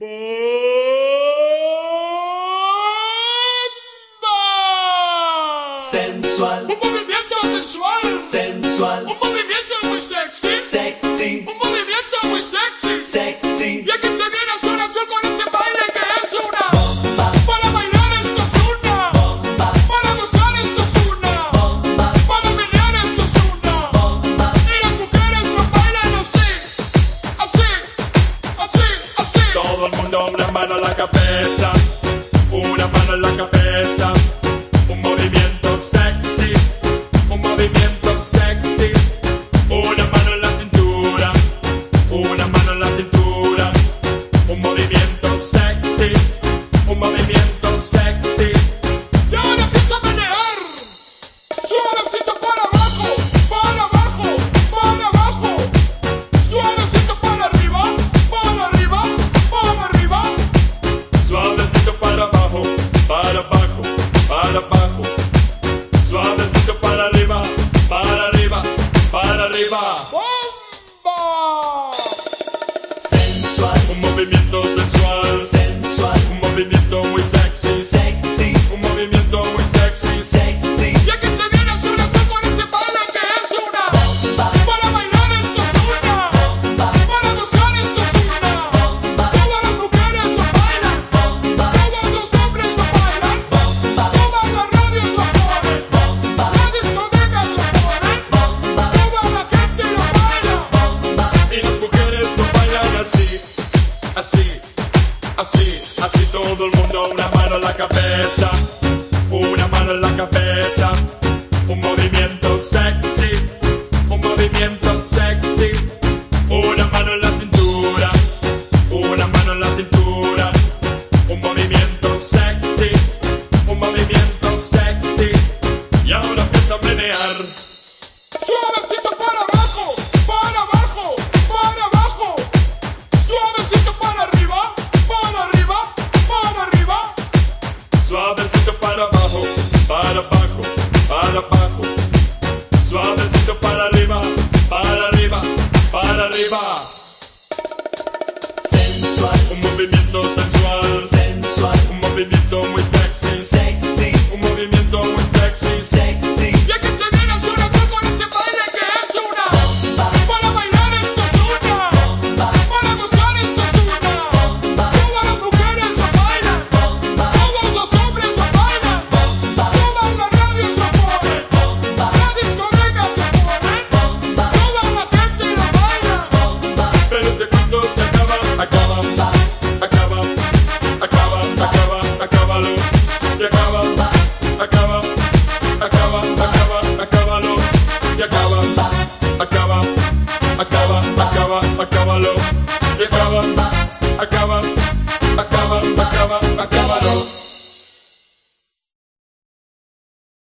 Sensual, un movimiento sensual, sensual, un movimiento muy sexy, sexy, un movimiento muy sexy, sexy. y aquí se viene azul azul con este baile que es una Bomba, para bailar esto es una bomba, para gozar esto es una bomba, para menear esto es una bomba. y las mujeres lo bailan así, así, así, así. Todo el mundo una mano en la cabeza, una mano en la cabeza, un movimiento sexy, un movimiento sexy, una mano en la cintura, una mano en la cintura, un movimiento sexy, un movimiento sexy. Y ahora empieza a menear, suavecito para abajo, para abajo, para abajo, suavecito para arriba, para arriba, para arriba. Suavecito para abajo, para abajo, para abajo. Suavecito para arriba, para arriba, para arriba. ¡Bomba! Sensual, Un movimiento sensual, sensual, un movimiento muy sexy, sexy, un movimiento muy sexy. sexy. Y aquí se viene azul azul con este baile que es una Bomba, para bailar esto es una bomba, para gozar esto es una bomba, todas las mujeres lo bailan, bomba, todos los hombres lo bailan, bomba, todas las radios lo ponen, bomba, las discotecas lo ponen, bomba, toda la gente lo baila. bomba. Y las mujeres lo bailan así, así, así, así todo el mundo. Una mano en la cabeza, una mano en la cabeza, un movimiento sexy, un movimiento sexy, una mano en la cintura, una mano en la cintura, un movimiento sexy, un movimiento sexy. Y ahora empieza a menear. Suavecito para abajo, para abajo, para abajo. Suavecito para arriba, para arriba, para arriba. Suavecito para abajo, para abajo, para abajo. Suavecito para arriba, para arriba, para arriba. Sensual, Un movimiento sensual, sensual, un movimiento muy sexy, sexy, un movimiento muy sexy. sexy. Y aquí se viene azul azul con este baile que es una Bomba, para bailar esto es una bomba, para gozar esto es una bomba, todas las mujeres lo bailan, bomba, todos los hombres lo bailan, bomba, todas las radios lo ponen, bomba, las discotecas lo ponen, bomba, toda la gente lo baila. bomba, Pero este cuento se acaba, acaba, acaba, acaba, acaba, acábalo. Y acaba, acaba, acaba, acaba, acábalo. Y acaba, acaba, acaba, acaba, acábalo. Y acaba, acaba, acaba, acaba,